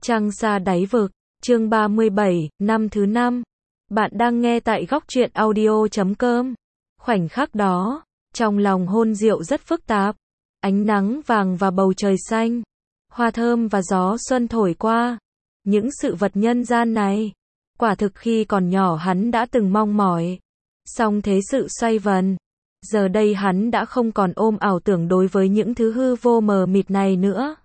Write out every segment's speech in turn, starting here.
Trăng xa đáy vực, chương 37, năm thứ 5. Bạn đang nghe tại góc truyện audio.com. Khoảnh khắc đó, trong lòng Hôn Diệu rất phức tạp. Ánh nắng vàng và bầu trời xanh, hoa thơm và gió xuân thổi qua. Những sự vật nhân gian này, quả thực khi còn nhỏ hắn đã từng mong mỏi. Song thế sự xoay vần, giờ đây hắn đã không còn ôm ảo tưởng đối với những thứ hư vô mờ mịt này nữa.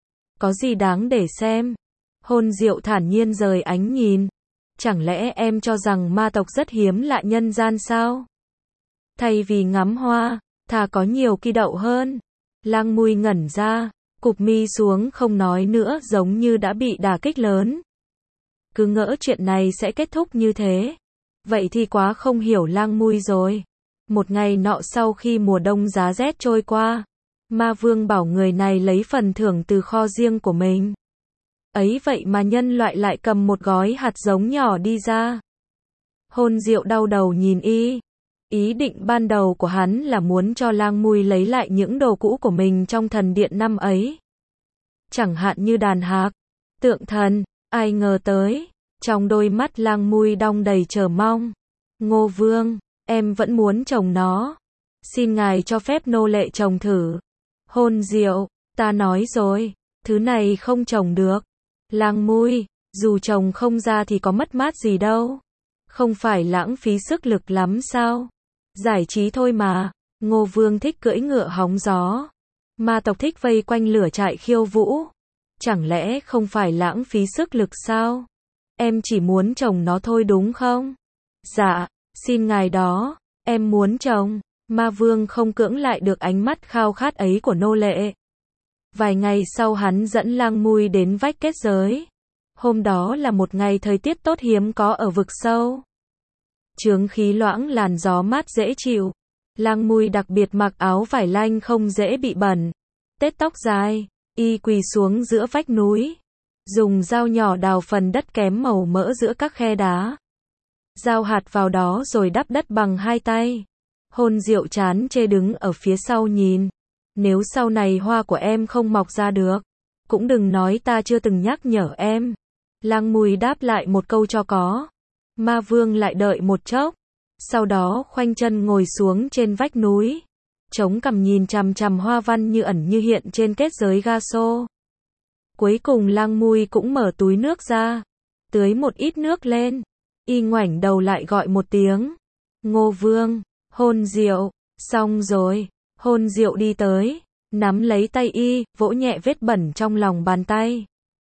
Có gì đáng để xem? Hôn Diệu thản nhiên rời ánh nhìn. Chẳng lẽ em cho rằng ma tộc rất hiếm lạ nhân gian sao? Thay vì ngắm hoa, thà có nhiều kỳ đậu hơn. Lang Mui ngẩn ra, cụp mi xuống không nói nữa, giống như đã bị đả kích lớn. Cứ ngỡ chuyện này sẽ kết thúc như thế. Vậy thì quá không hiểu Lang Mui rồi. Một ngày nọ sau khi mùa đông giá rét trôi qua, Ma Vương bảo người này lấy phần thưởng từ kho riêng của mình. Ấy vậy mà nhân loại lại cầm một gói hạt giống nhỏ đi ra. Hôn Diệu đau đầu nhìn y. Ý định ban đầu của hắn là muốn cho Lang Mui lấy lại những đồ cũ của mình trong thần điện năm ấy. Chẳng hạn như đàn hạc, tượng thần, ai ngờ tới, trong đôi mắt Lang Mui đong đầy chờ mong. Ngô Vương, em vẫn muốn trồng nó. Xin ngài cho phép nô lệ trồng thử. Hôn Diệu, ta nói rồi, thứ này không trồng được. Lang Mui, dù trồng không ra thì có mất mát gì đâu. Không phải lãng phí sức lực lắm sao? Giải trí thôi mà. Ngô Vương thích cưỡi ngựa hóng gió. Ma tộc thích vây quanh lửa trại khiêu vũ. Chẳng lẽ không phải lãng phí sức lực sao? Em chỉ muốn trồng nó thôi đúng không? Dạ, xin ngài đó, em muốn trồng. Ma Vương không cưỡng lại được ánh mắt khao khát ấy của nô lệ. Vài ngày sau hắn dẫn Lang Mui đến vách kết giới. Hôm đó là một ngày thời tiết tốt hiếm có ở vực sâu. Chướng khí loãng, làn gió mát dễ chịu. Lang Mui đặc biệt mặc áo vải lanh không dễ bị bẩn. Tết tóc dài, y quỳ xuống giữa vách núi. Dùng dao nhỏ đào phần đất kém màu mỡ giữa các khe đá. Dao hạt vào đó rồi đắp đất bằng hai tay. Hôn Diệu chán chê đứng ở phía sau nhìn. Nếu sau này hoa của em không mọc ra được, cũng đừng nói ta chưa từng nhắc nhở em. Lang Mui đáp lại một câu cho có. Ma Vương lại đợi một chốc. Sau đó khoanh chân ngồi xuống trên vách núi. Chống cằm nhìn chằm chằm hoa văn như ẩn như hiện trên kết giới Gaso. Cuối cùng Lang Mui cũng mở túi nước ra. Tưới một ít nước lên. Y ngoảnh đầu lại gọi một tiếng. Ngô Vương, Hôn Diệu, xong rồi. Hôn Diệu đi tới, nắm lấy tay y, vỗ nhẹ vết bẩn trong lòng bàn tay.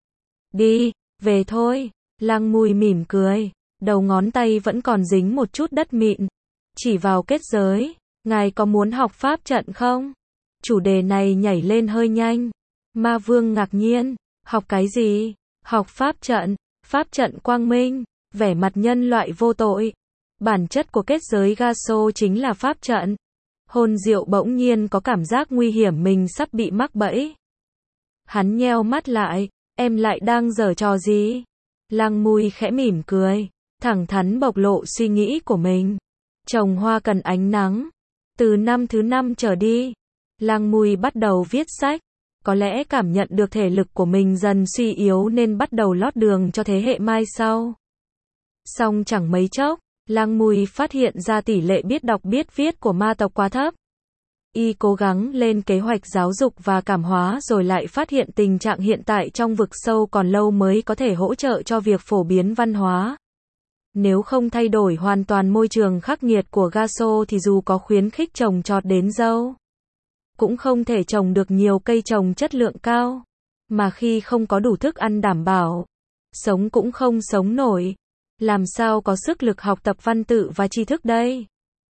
Đi, về thôi. Lang Mui mỉm cười, đầu ngón tay vẫn còn dính một chút đất mịn. Chỉ vào kết giới, ngài có muốn học pháp trận không? Chủ đề này nhảy lên hơi nhanh. Ma Vương ngạc nhiên, học cái gì? Học pháp trận quang minh, vẻ mặt nhân loại vô tội. Bản chất của kết giới Gaso chính là pháp trận. Hôn Diệu bỗng nhiên có cảm giác nguy hiểm mình sắp bị mắc bẫy. Hắn nheo mắt lại, em lại đang giở trò gì? Lang Mui khẽ mỉm cười, thẳng thắn bộc lộ suy nghĩ của mình. Trồng hoa cần ánh nắng. Từ năm thứ 5 trở đi, Lang Mui bắt đầu viết sách. Có lẽ cảm nhận được thể lực của mình dần suy yếu nên bắt đầu lót đường cho thế hệ mai sau. Song chẳng mấy chốc, Lang Mui phát hiện ra tỷ lệ biết đọc biết viết của ma tộc quá thấp. Y cố gắng lên kế hoạch giáo dục và cảm hóa rồi lại phát hiện tình trạng hiện tại trong vực sâu còn lâu mới có thể hỗ trợ cho việc phổ biến văn hóa. Nếu không thay đổi hoàn toàn môi trường khắc nghiệt của Gaso thì dù có khuyến khích trồng trọt đến dâu, cũng không thể trồng được nhiều cây trồng chất lượng cao. Mà khi không có đủ thức ăn đảm bảo, sống cũng không sống nổi. Làm sao có sức lực học tập văn tự và tri thức đây?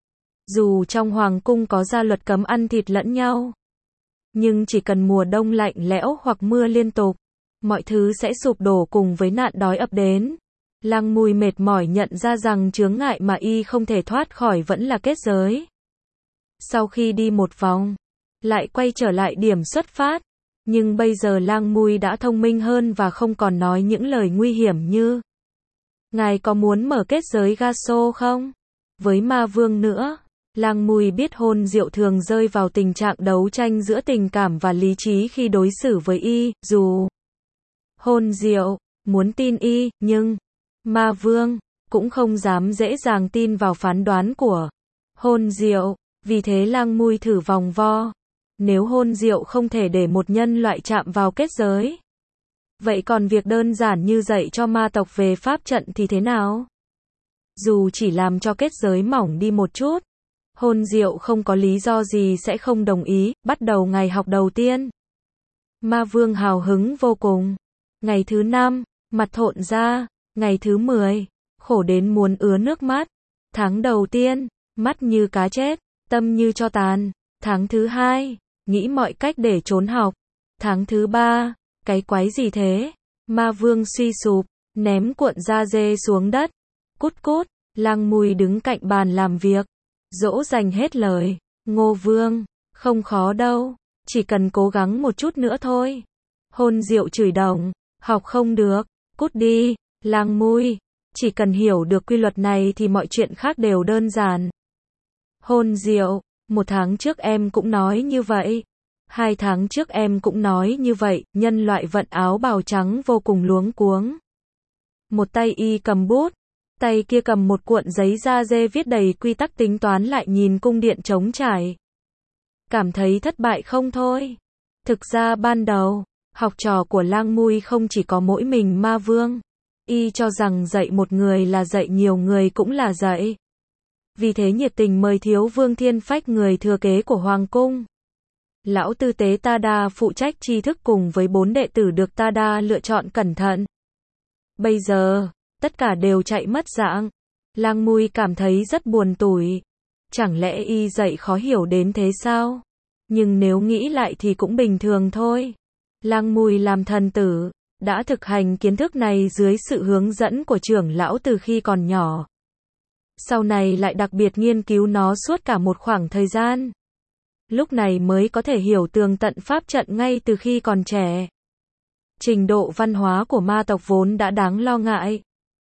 Dù trong hoàng cung có ra luật cấm ăn thịt lẫn nhau, nhưng chỉ cần mùa đông lạnh lẽo hoặc mưa liên tục, mọi thứ sẽ sụp đổ cùng với nạn đói ập đến. Lang Mui mệt mỏi nhận ra rằng chướng ngại mà y không thể thoát khỏi vẫn là kết giới. Sau khi đi một vòng, lại quay trở lại điểm xuất phát. Nhưng bây giờ Lang Mui đã thông minh hơn và không còn nói những lời nguy hiểm như: ngài có muốn mở kết giới Gaso không? Với Ma Vương nữa. Lang Mui biết Hôn Diệu thường rơi vào tình trạng đấu tranh giữa tình cảm và lý trí khi đối xử với y, dù Hôn Diệu, muốn tin y, nhưng Ma Vương cũng không dám dễ dàng tin vào phán đoán của Hôn Diệu, vì thế Lang Mui thử vòng vo. Nếu Hôn Diệu không thể để một nhân loại chạm vào kết giới, vậy còn việc đơn giản như dạy cho ma tộc về pháp trận thì thế nào? Dù chỉ làm cho kết giới mỏng đi một chút, Hôn Diệu không có lý do gì sẽ không đồng ý. Bắt đầu ngày học đầu tiên, Ma Vương hào hứng vô cùng. Ngày thứ 5, mặt thộn ra. Ngày thứ 10, khổ đến muốn ứa nước mắt. Tháng đầu tiên, mắt như cá chết, tâm như tro tàn. Tháng thứ 2, nghĩ mọi cách để trốn học. Tháng thứ 3, cái quái gì thế? Ma Vương suy sụp, ném cuộn da dê xuống đất. Cút cút, Lang Mui đứng cạnh bàn làm việc, dỗ dành hết lời. Ngô Vương, không khó đâu, chỉ cần cố gắng một chút nữa thôi. Hôn Diệu chửi đồng, học không được, cút đi. Lang Mui, chỉ cần hiểu được quy luật này thì mọi chuyện khác đều đơn giản. Hôn Diệu, 1 tháng trước em cũng nói như vậy. 2 tháng trước em cũng nói như vậy. Nhân loại vận áo bào trắng vô cùng luống cuống. Một tay y cầm bút, tay kia cầm một cuộn giấy da dê viết đầy quy tắc tính toán, lại nhìn cung điện trống trải. Cảm thấy thất bại không thôi. Thực ra ban đầu, học trò của Lang Mui không chỉ có mỗi mình Ma Vương. Y cho rằng dạy một người là dạy nhiều người cũng là dạy. Vì thế nhiệt tình mời Thiếu Vương Thiên Phách, người thừa kế của Hoàng cung. Lão tư tế Tada phụ trách tri thức cùng với 4 đệ tử được Tada lựa chọn cẩn thận. Bây giờ, tất cả đều chạy mất dạng. Lang Mui cảm thấy rất buồn tủi. Chẳng lẽ y dạy khó hiểu đến thế sao? Nhưng nếu nghĩ lại thì cũng bình thường thôi. Lang Mui làm thần tử, đã thực hành kiến thức này dưới sự hướng dẫn của trưởng lão từ khi còn nhỏ. Sau này lại đặc biệt nghiên cứu nó suốt cả một khoảng thời gian. Lúc này mới có thể hiểu tường tận pháp trận ngay từ khi còn trẻ. Trình độ văn hóa của ma tộc vốn đã đáng lo ngại.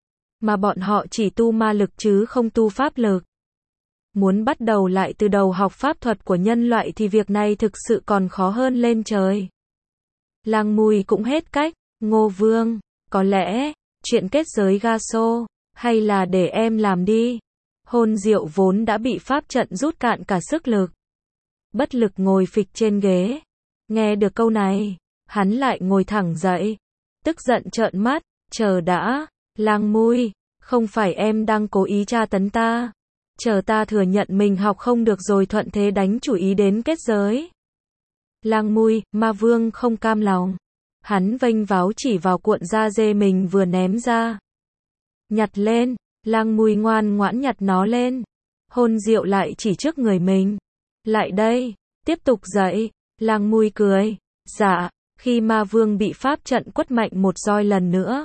Mà bọn họ chỉ tu ma lực chứ không tu pháp lực. Muốn bắt đầu lại từ đầu học pháp thuật của nhân loại thì việc này thực sự còn khó hơn lên trời. Lang Mui cũng hết cách. Ngô Vương, có lẽ, chuyện kết giới Gaso, hay là để em làm đi. Hôn Diệu vốn đã bị pháp trận rút cạn cả sức lực. Bất lực ngồi phịch trên ghế. Nghe được câu này, hắn lại ngồi thẳng dậy. Tức giận trợn mắt, chờ đã, Lang Mui, không phải em đang cố ý tra tấn ta. Chờ ta thừa nhận mình học không được rồi thuận thế đánh chủ ý đến kết giới. Lang Mui, Ma Vương không cam lòng. Hắn vênh váo chỉ vào cuộn da dê mình vừa ném ra. Nhặt lên, Lang Mui ngoan ngoãn nhặt nó lên. Hôn Diệu lại chỉ trước người mình. Lại đây, tiếp tục dậy. Lang Mui cười. Dạ, khi Ma Vương bị pháp trận quất mạnh một roi lần nữa.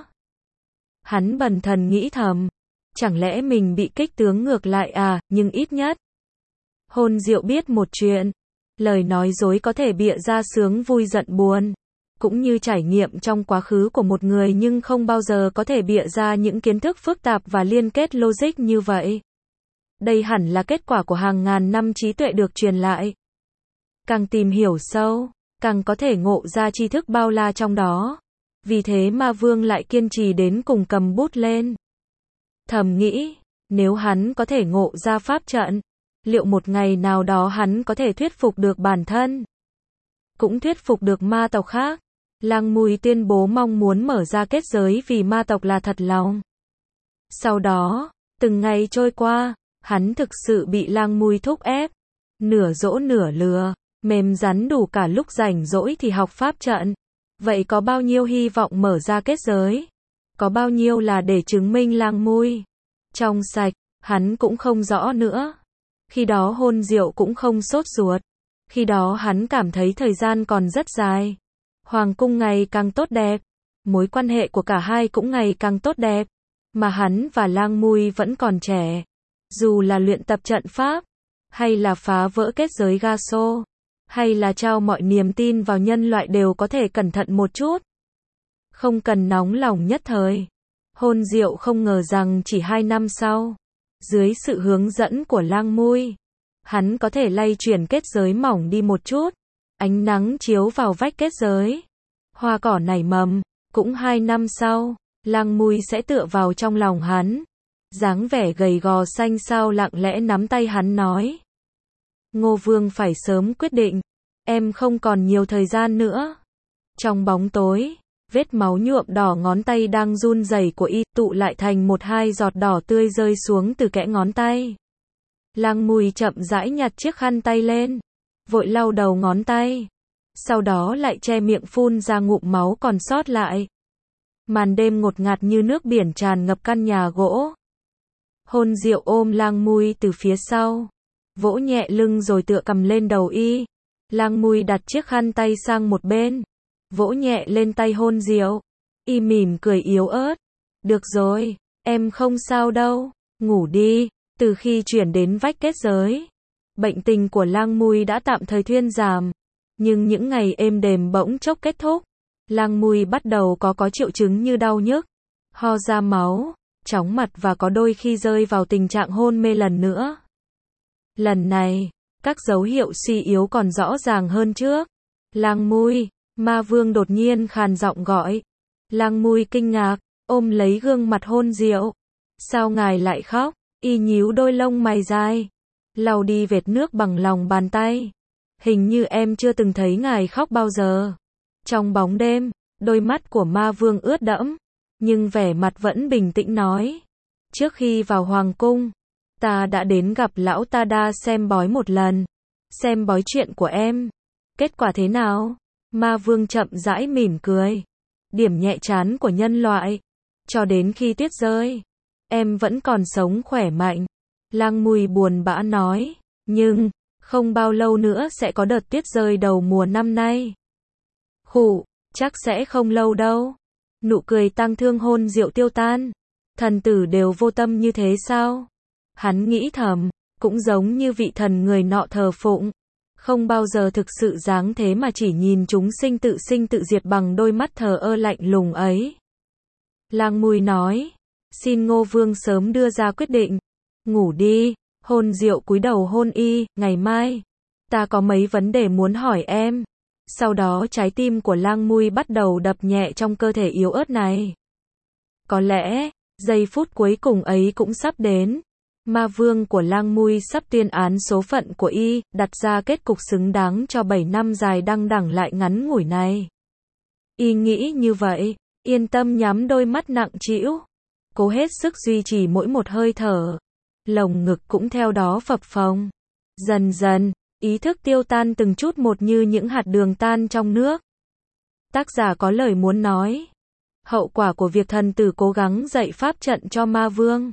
Hắn bần thần nghĩ thầm. Chẳng lẽ mình bị kích tướng ngược lại à, nhưng ít nhất. Hôn Diệu biết một chuyện. Lời nói dối có thể bịa ra sướng vui giận buồn. Cũng như trải nghiệm trong quá khứ của một người, nhưng không bao giờ có thể bịa ra những kiến thức phức tạp và liên kết logic như vậy. Đây hẳn là kết quả của hàng ngàn năm trí tuệ được truyền lại. Càng tìm hiểu sâu, càng có thể ngộ ra tri thức bao la trong đó. Vì thế Ma Vương lại kiên trì đến cùng cầm bút lên. Thầm nghĩ, nếu hắn có thể ngộ ra pháp trận, liệu một ngày nào đó hắn có thể thuyết phục được bản thân, cũng thuyết phục được ma tộc khác. Lang Mui tuyên bố mong muốn mở ra kết giới vì ma tộc là thật lòng. Sau đó, từng ngày trôi qua, hắn thực sự bị Lang Mui thúc ép. Nửa dỗ nửa lừa, mềm rắn đủ cả lúc rảnh rỗi thì học pháp trận. Vậy có bao nhiêu hy vọng mở ra kết giới? Có bao nhiêu là để chứng minh Lang Mui trong sạch, hắn cũng không rõ nữa. Khi đó Hôn Diệu cũng không sốt ruột. Khi đó hắn cảm thấy thời gian còn rất dài. Hoàng cung ngày càng tốt đẹp. Mối quan hệ của cả hai cũng ngày càng tốt đẹp. Mà hắn và Lang Mui vẫn còn trẻ. Dù là luyện tập trận pháp, hay là phá vỡ kết giới Gaso, hay là trao mọi niềm tin vào nhân loại đều có thể cẩn thận một chút. Không cần nóng lòng nhất thời. Hôn Diệu không ngờ rằng chỉ 2 năm sau, dưới sự hướng dẫn của Lang Mui, hắn có thể lay chuyển kết giới mỏng đi một chút. Ánh nắng chiếu vào vách kết giới. Hoa cỏ nảy mầm, Cũng 2 năm sau, Lang Mui sẽ tựa vào trong lòng hắn. Dáng vẻ gầy gò xanh xao lặng lẽ nắm tay hắn nói. Ngô Vương phải sớm quyết định, em không còn nhiều thời gian nữa. Trong bóng tối, vết máu nhuộm đỏ ngón tay đang run rẩy của y tụ lại thành 1-2 giọt đỏ tươi rơi xuống từ kẽ ngón tay. Lang Mui chậm rãi nhặt chiếc khăn tay lên, vội lau đầu ngón tay, sau đó lại che miệng phun ra ngụm máu còn sót lại. Màn đêm ngột ngạt như nước biển tràn ngập căn nhà gỗ. Hôn Diệu ôm Lang Mui từ phía sau, vỗ nhẹ lưng rồi tựa cầm lên đầu y. Lang Mui đặt chiếc khăn tay sang một bên, vỗ nhẹ lên tay Hôn Diệu. Y mỉm cười yếu ớt. Được rồi, em không sao đâu, ngủ đi. Từ khi chuyển đến vách kết giới, bệnh tình của Lang Mui đã tạm thời thuyên giảm, nhưng những ngày êm đềm bỗng chốc kết thúc. Lang Mui bắt đầu có triệu chứng như đau nhức, ho ra máu, chóng mặt và có đôi khi rơi vào tình trạng hôn mê lần nữa. Lần này, các dấu hiệu suy yếu còn rõ ràng hơn trước. Lang Mui, Ma Vương đột nhiên khàn giọng gọi. Lang Mui kinh ngạc, ôm lấy gương mặt Hôn Diệu. Sao ngài lại khóc? Y nhíu đôi lông mày dài, lau đi vệt nước bằng lòng bàn tay. Hình như em chưa từng thấy ngài khóc bao giờ. Trong bóng đêm, đôi mắt của Ma Vương ướt đẫm, nhưng vẻ mặt vẫn bình tĩnh nói. Trước khi vào hoàng cung, ta đã đến gặp lão Tada xem bói một lần. Xem bói chuyện của em. Kết quả thế nào? Ma Vương chậm rãi mỉm cười. Điểm nhẹ trán của nhân loại. Cho đến khi tuyết rơi, em vẫn còn sống khỏe mạnh. Lang Mui buồn bã nói. Nhưng, không bao lâu nữa sẽ có đợt tuyết rơi đầu mùa năm nay. Khụ, chắc sẽ không lâu đâu. Nụ cười tang thương Hôn Diệu tiêu tan. Thần tử đều vô tâm như thế sao? Hắn nghĩ thầm, cũng giống như vị thần người nọ thờ phụng. Không bao giờ thực sự dáng thế mà chỉ nhìn chúng sinh tự diệt bằng đôi mắt thờ ơ lạnh lùng ấy. Lang Mui nói. Xin Ngô Vương sớm đưa ra quyết định. Ngủ đi. Hôn Diệu cúi đầu hôn y. Ngày mai, ta có mấy vấn đề muốn hỏi em. Sau đó trái tim của Lang Mui bắt đầu đập nhẹ trong cơ thể yếu ớt này. Có lẽ, giây phút cuối cùng ấy cũng sắp đến. Ma Vương của Lang Mui sắp tuyên án số phận của y, đặt ra kết cục xứng đáng cho 7 năm dài đăng đẳng lại ngắn ngủi này. Y nghĩ như vậy, yên tâm nhắm đôi mắt nặng trĩu, cố hết sức duy trì mỗi một hơi thở. Lồng ngực cũng theo đó phập phồng. Dần dần, ý thức tiêu tan từng chút một như những hạt đường tan trong nước. Tác giả có lời muốn nói. Hậu quả của việc thần tử cố gắng dạy pháp trận cho Ma Vương.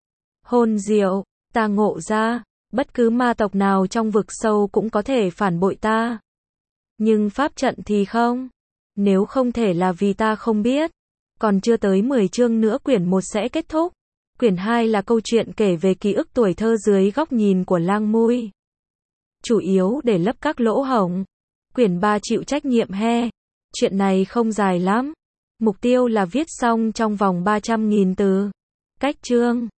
Hôn Diệu, ta ngộ ra, bất cứ ma tộc nào trong vực sâu cũng có thể phản bội ta. Nhưng pháp trận thì không. Nếu không thể là vì ta không biết. Còn chưa tới 10 chương nữa quyển 1 sẽ kết thúc. Quyển 2 là câu chuyện kể về ký ức tuổi thơ dưới góc nhìn của Lang Mui. Chủ yếu để lấp các lỗ hổng. Quyển 3 chịu trách nhiệm he. Chuyện này không dài lắm. Mục tiêu là viết xong trong vòng 300.000 từ. Cách chương